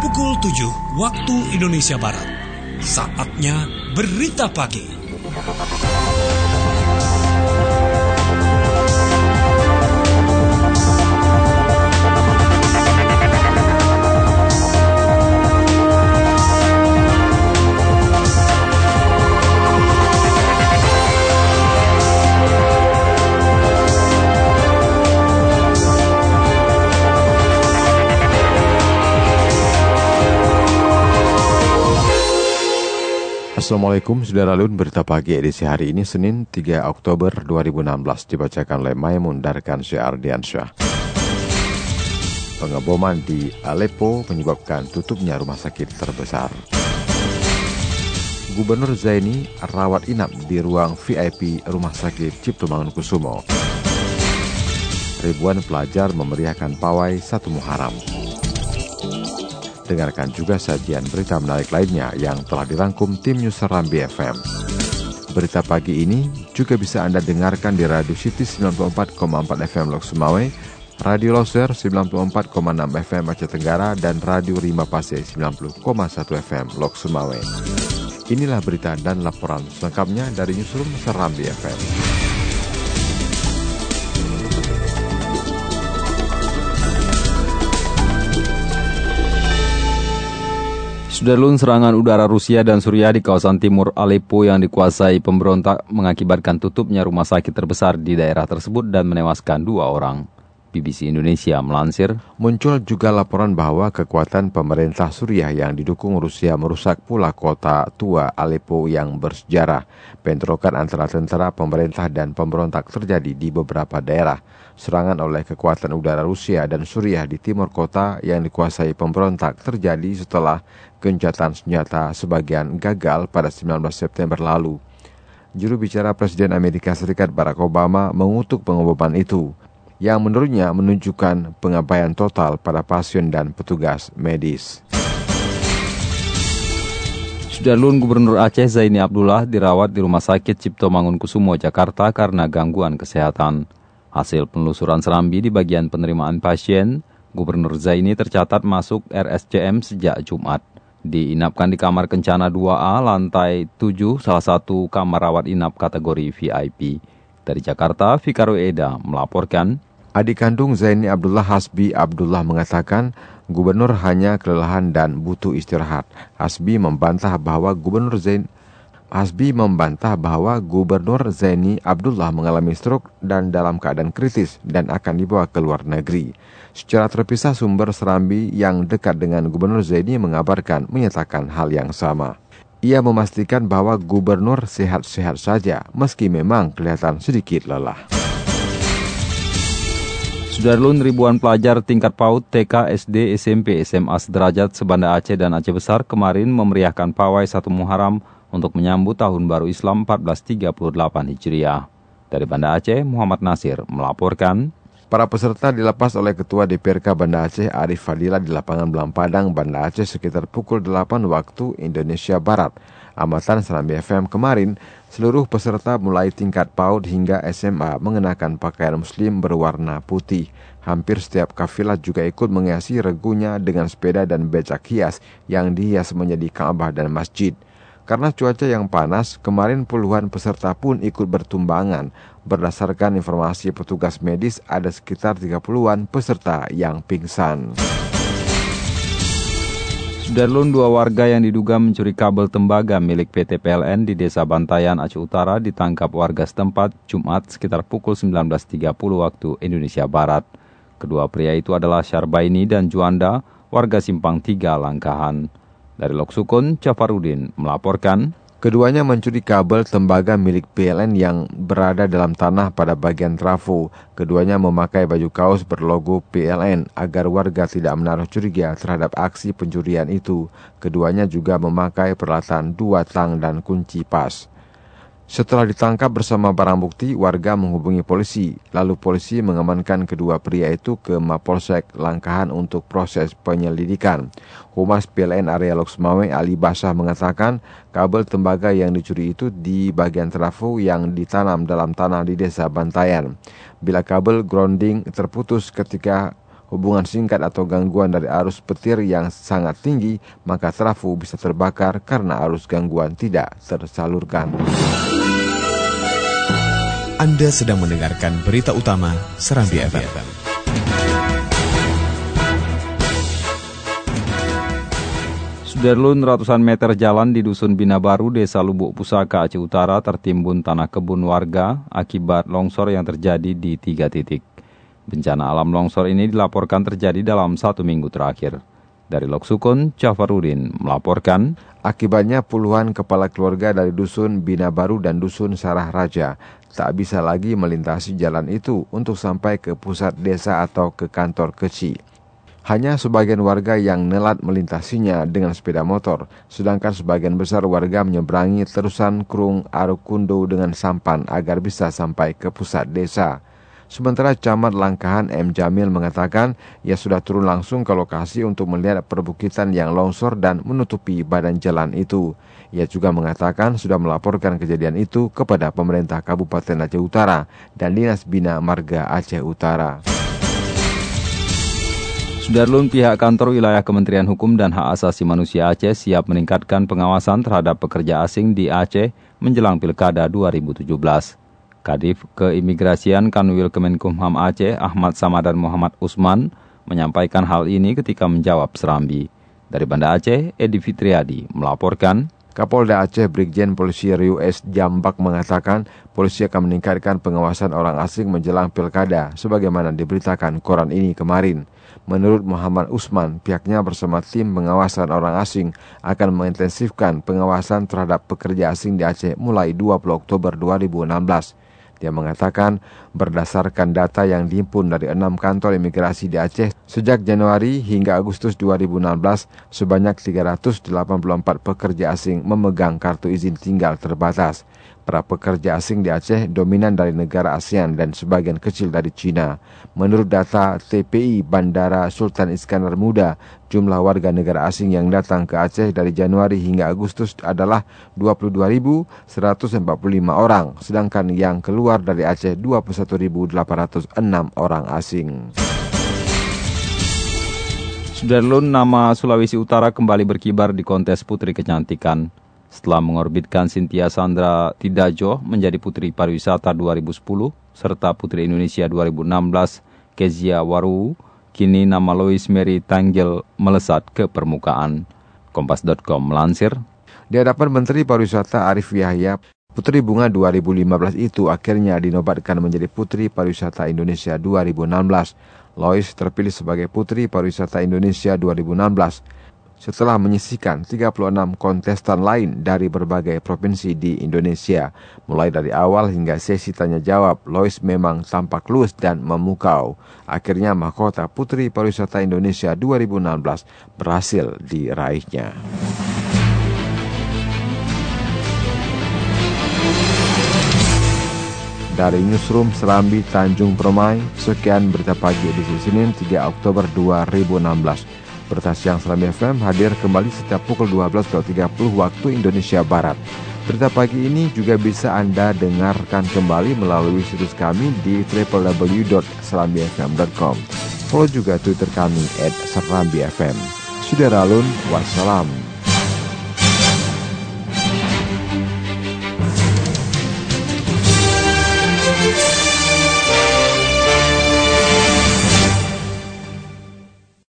pukul 7 waktu Indonesia Barat. Saatnya Berita Pagi. Assalamualaikum saudara Lun, berita pagi edisi hari ini Senin 3 Oktober 2016 dibacakan oleh Maimun Darkan Syar Diansyah. Pengeboman di Aleppo menyebabkan tutupnya rumah sakit terbesar. Gubernur Zaini rawat inap di ruang VIP Rumah Sakit Cipto Mangunkusumo. Ribuan pelajar memeriahkan pawai 1 Muharram. Dengarkan juga sajian berita menarik lainnya yang telah dirangkum tim News Serambi FM. Berita pagi ini juga bisa Anda dengarkan di Radio City 94,4 FM Lok Sumawe, Radio Loser 94,6 FM Aceh Tenggara, dan Radio Rima Pase 90,1 FM Lok Sumawe. Inilah berita dan laporan selengkapnya dari Newsroom Serambi FM. Sudarlun, serangan udara Rusia dan Suriah di kawasan timur Aleppo yang dikuasai pemberontak mengakibatkan tutupnya rumah sakit terbesar di daerah tersebut dan menewaskan 2 orang. BBC Indonesia melansir, muncul juga laporan bahwa kekuatan pemerintah Suriah yang didukung Rusia merusak pula kota tua Aleppo yang bersejarah. Bentrokan antara tentara, pemerintah, dan pemberontak terjadi di beberapa daerah. Serangan oleh kekuatan udara Rusia dan Suriah di timur kota yang dikuasai pemberontak terjadi setelah gencatan senjata sebagian gagal pada 19 September lalu. Juru bicara Presiden Amerika Serikat Barack Obama mengutuk pengeboman itu, yang menurutnya menunjukkan pengabaian total pada pasien dan petugas medis. Sudarlun, Gubernur Aceh Zaini Abdullah dirawat di Rumah Sakit Cipto Mangunkusumo, Jakarta karena gangguan kesehatan. Hasil penelusuran Serambi di bagian penerimaan pasien, Gubernur Zaini tercatat masuk RSCM sejak Jumat. Diinapkan di kamar kencana 2A lantai 7, salah satu kamar rawat inap kategori VIP. Dari Jakarta, Fikar Eda melaporkan. Adik kandung Zaini Abdullah, Hasbi Abdullah, mengatakan gubernur hanya kelelahan dan butuh istirahat. Hasbi membantah bahwa Gubernur Zaini Abdullah mengalami stroke dan dalam keadaan kritis dan akan dibawa ke luar negeri. Secara terpisah, sumber Serambi yang dekat dengan Gubernur Zaini menyatakan hal yang sama. Ia memastikan bahwa gubernur sehat-sehat saja, meski memang kelihatan sedikit lelah. Sudarlun, ribuan pelajar tingkat PAUD, TK, SD, SMP, SMA sederajat sebanda Aceh dan Aceh Besar kemarin memeriahkan pawai 1 Muharram untuk menyambut Tahun Baru Islam 1438 Hijriah. Dari Banda Aceh, Muhammad Nasir melaporkan. Para peserta dilepas oleh Ketua DPRK Banda Aceh Arif Fadila di lapangan Belang Padang, Banda Aceh sekitar pukul 8 waktu Indonesia Barat. Amatan Serambi FM kemarin, seluruh peserta mulai tingkat PAUD hingga SMA mengenakan pakaian muslim berwarna putih. Hampir setiap kafilah juga ikut menghiasi regunya dengan sepeda dan becak hias yang dihias menjadi Ka'bah dan masjid. Karena cuaca yang panas, kemarin puluhan peserta pun ikut bertumbangan. Berdasarkan informasi petugas medis, ada sekitar 30-an peserta yang pingsan. Sudarlun, 2 warga yang diduga mencuri kabel tembaga milik PT PLN di Desa Bantayan, Aceh Utara ditangkap warga setempat Jumat sekitar pukul 19.30 waktu Indonesia Barat. Kedua pria itu adalah Syarbaini dan Juanda, warga Simpang 3 Langkahan. Dari Loksukun, Jafarudin melaporkan. Keduanya mencuri kabel tembaga milik PLN yang berada dalam tanah pada bagian trafo. Keduanya memakai baju kaos berlogo PLN agar warga tidak menaruh curiga terhadap aksi pencurian itu. Keduanya juga memakai peralatan 2 tang dan kunci pas. Setelah ditangkap bersama barang bukti, warga menghubungi polisi. Lalu polisi mengamankan kedua pria itu ke Mapolsek Langkahan untuk proses penyelidikan. Humas PLN area Lok Sumawe Ali Basah mengatakan kabel tembaga yang dicuri itu di bagian trafo yang ditanam dalam tanah di Desa Bantayan. Bila kabel grounding terputus ketika hubungan singkat atau gangguan dari arus petir yang sangat tinggi, maka trafo bisa terbakar karena arus gangguan tidak tersalurkan. Anda sedang mendengarkan berita utama Serambi FM. Sudarlun, ratusan meter jalan di Dusun Bina Baru, Desa Lubuk Pusaka, Aceh Utara tertimbun tanah kebun warga akibat longsor yang terjadi di 3 titik. Bencana alam longsor ini dilaporkan terjadi dalam 1 minggu terakhir. Dari Loksukun, Jafarudin melaporkan, akibatnya puluhan kepala keluarga dari Dusun Bina Baru dan Dusun Sarah Raja tak bisa lagi melintasi jalan itu untuk sampai ke pusat desa atau ke kantor kecil. Hanya sebagian warga yang nelat melintasinya dengan sepeda motor, sedangkan sebagian besar warga menyeberangi terusan Krung Arukundo dengan sampan agar bisa sampai ke pusat desa. Sementara Camat Langkahan M. Jamil mengatakan ia sudah turun langsung ke lokasi untuk melihat perbukitan yang longsor dan menutupi badan jalan itu. Ia juga mengatakan sudah melaporkan kejadian itu kepada pemerintah Kabupaten Aceh Utara dan Dinas Bina Marga Aceh Utara. Sudarlun, pihak kantor wilayah Kementerian Hukum dan Hak Asasi Manusia Aceh siap meningkatkan pengawasan terhadap pekerja asing di Aceh menjelang Pilkada 2017. Kadif Keimigrasian Kanwil Kemenkumham Aceh, Ahmad Samadan Muhammad Usman, menyampaikan hal ini ketika menjawab Serambi. Dari Banda Aceh, Edi Fitriadi melaporkan, Kapolda Aceh Brigjen Polisi Riu S. Jambak mengatakan polisi akan meningkatkan pengawasan orang asing menjelang Pilkada sebagaimana diberitakan koran ini kemarin. Menurut Muhammad Usman, pihaknya bersama tim pengawasan orang asing akan mengintensifkan pengawasan terhadap pekerja asing di Aceh mulai 20 Oktober 2016. Dia mengatakan berdasarkan data yang dihimpun dari 6 kantor imigrasi di Aceh sejak Januari hingga Agustus 2016, sebanyak 384 pekerja asing memegang kartu izin tinggal terbatas. Para pekerja asing di Aceh dominan dari negara ASEAN dan sebagian kecil dari Cina. Menurut data TPI Bandara Sultan Iskandar Muda, jumlah warga negara asing yang datang ke Aceh dari Januari hingga Agustus adalah 22.145 orang, sedangkan yang keluar dari Aceh 21.806 orang asing. Sudarlun, nama Sulawesi Utara kembali berkibar di kontes Putri Kecantikan. Setelah mengorbitkan Cynthia Sandra Tidajo menjadi Putri Pariwisata 2010 serta Putri Indonesia 2016, Kezia Waru, kini nama Lois Mary Tanggel melesat ke permukaan. Kompas.com melansir, di hadapan Menteri Pariwisata Arif Yahya, Putri Bunga 2015 itu akhirnya dinobatkan menjadi Putri Pariwisata Indonesia 2016. Lois terpilih sebagai Putri Pariwisata Indonesia 2016. Setelah menyisihkan 36 kontestan lain dari berbagai provinsi di Indonesia. Mulai dari awal hingga sesi tanya jawab, Lois memang tampak luas dan memukau. Akhirnya mahkota Putri Pariwisata Indonesia 2016 berhasil diraihnya. Dari Newsroom Serambi Tanjung Permai, sekian berita pagi edisi Senin 3 Oktober 2016. Berita siang Serambi FM hadir kembali setiap pukul 12.30 waktu Indonesia Barat. Berita pagi ini juga bisa Anda dengarkan kembali melalui situs kami di www.serambifm.com. Follow juga Twitter kami @serambifm. Sudaralun, wassalam.